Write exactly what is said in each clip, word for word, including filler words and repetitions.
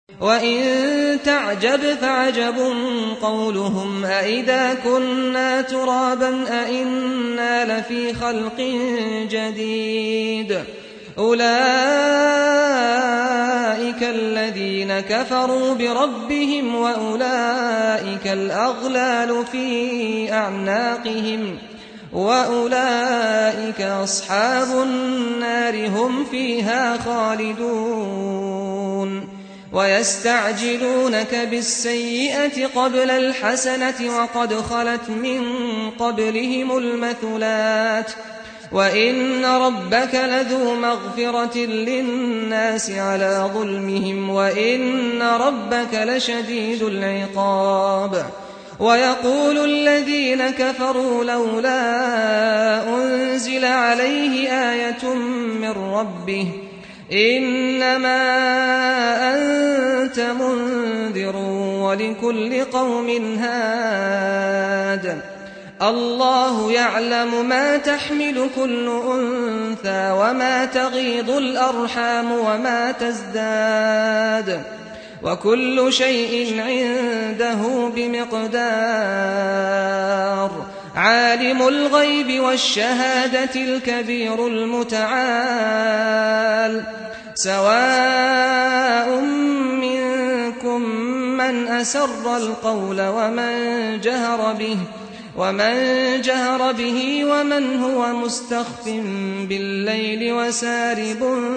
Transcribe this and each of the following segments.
وإن تعجب فعجب قولهم أإذا كنا ترابا أإنا لفي خلق جديد أولئك الذين كفروا بربهم وأولئك الأغلال في أعناقهم وأولئك أصحاب النار هم فيها خالدون ويستعجلونك بالسيئة قبل الحسنة وقد خلت من قبلهم المثلات وإن ربك لذو مغفرة للناس على ظلمهم وإن ربك لشديد العقاب ويقول الذين كفروا لولا أنزل عليه آية من ربه إنما أنت منذر ولكل قوم هاد الله يعلم ما تحمل كل أنثى وما تغيض الأرحام وما تزداد وكل شيء عنده بمقدار عالم الغيب والشهادة الكبير المتعال سواء منكم من أسر القول ومن جهر به ومن جهر به ومن هو مستخف بالليل وسارب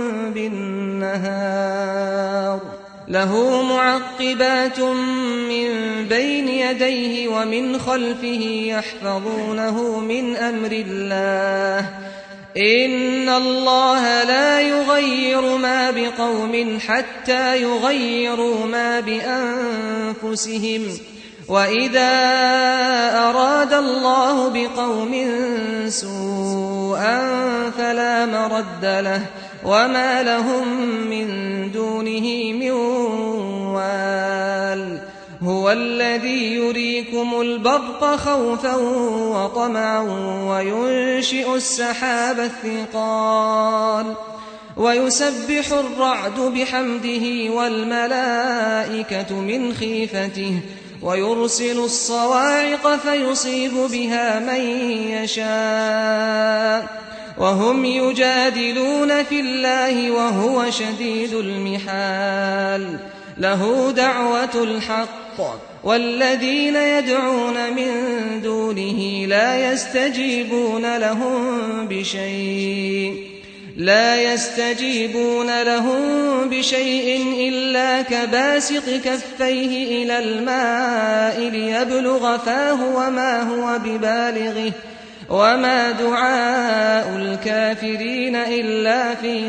بالنهار له معقبات من بين يديه ومن خلفه يحفظونه من أمر الله إن الله لا يغير ما بقوم حتى يغيروا ما بأنفسهم وإذا أراد الله بقوم سوءا فلا مرد له وما لهم من دونه من وال هو الذي يريكم البرق خوفا وطمعا وينشئ السحاب الثقال ويسبح الرعد بحمده والملائكة من خيفته ويرسل الصواعق فيصيب بها من يشاء وهم يجادلون في الله وهو شديد المحال له دعوة الحق والذين يدعون من دونه لا يستجيبون لهم بشيء لا يستجيبون لهم بشيء إلا كباسط كفيه إلى الماء ليبلغ فاه وما هو ببالغه وما دعاء الكافرين إلا في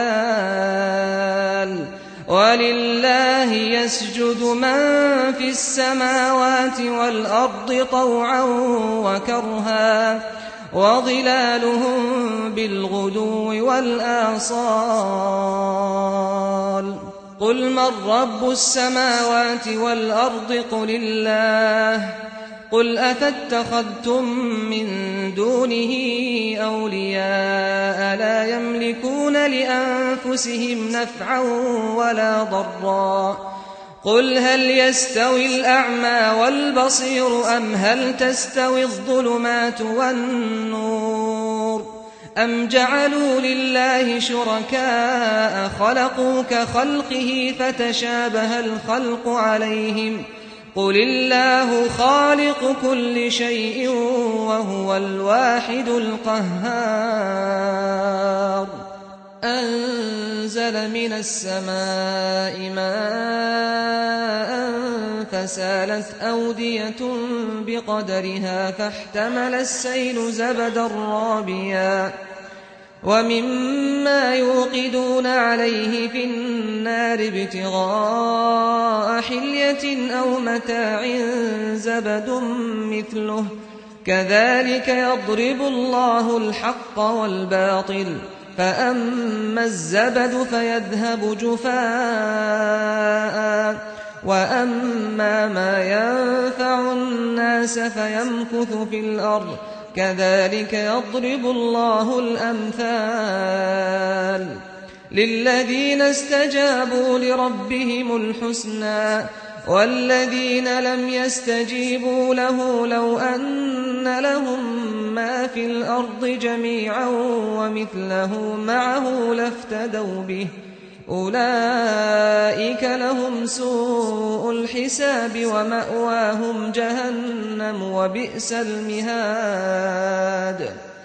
ضلال ولله يسجد من في السماوات والأرض طوعا وكرها وظلالهم بالغدو والآصال قل من رب السماوات والأرض قل الله قل أفاتخذتم من دونه أولياء لا يملكون لأنفسهم نفعا ولا ضرا قل هل يستوي الأعمى والبصير أم هل تستوي الظلمات والنور أم جعلوا لله شركاء خلقوا كخلقه فتشابه الخلق عليهم قل الله خالق كل شيء وهو الواحد القهار أنزل من السماء ماء فسالت أودية بقدرها فاحتمل السيل زبدا رابيا ومما يوقدون عليه في النار ابتغاء حلية أو متاع زبد مثله كذلك يضرب الله الحق والباطل فأما الزبد فيذهب جفاء وأما ما ينفع الناس فيمكث في الأرض كذلك يضرب الله الأمثال للذين استجابوا لربهم الحسنى والذين لم يستجيبوا له لو أن لهم ما في الأرض جميعا ومثله معه لافتدوا به أولئك لهم سوء الحساب ومأواهم جهنم وبئس المهاد.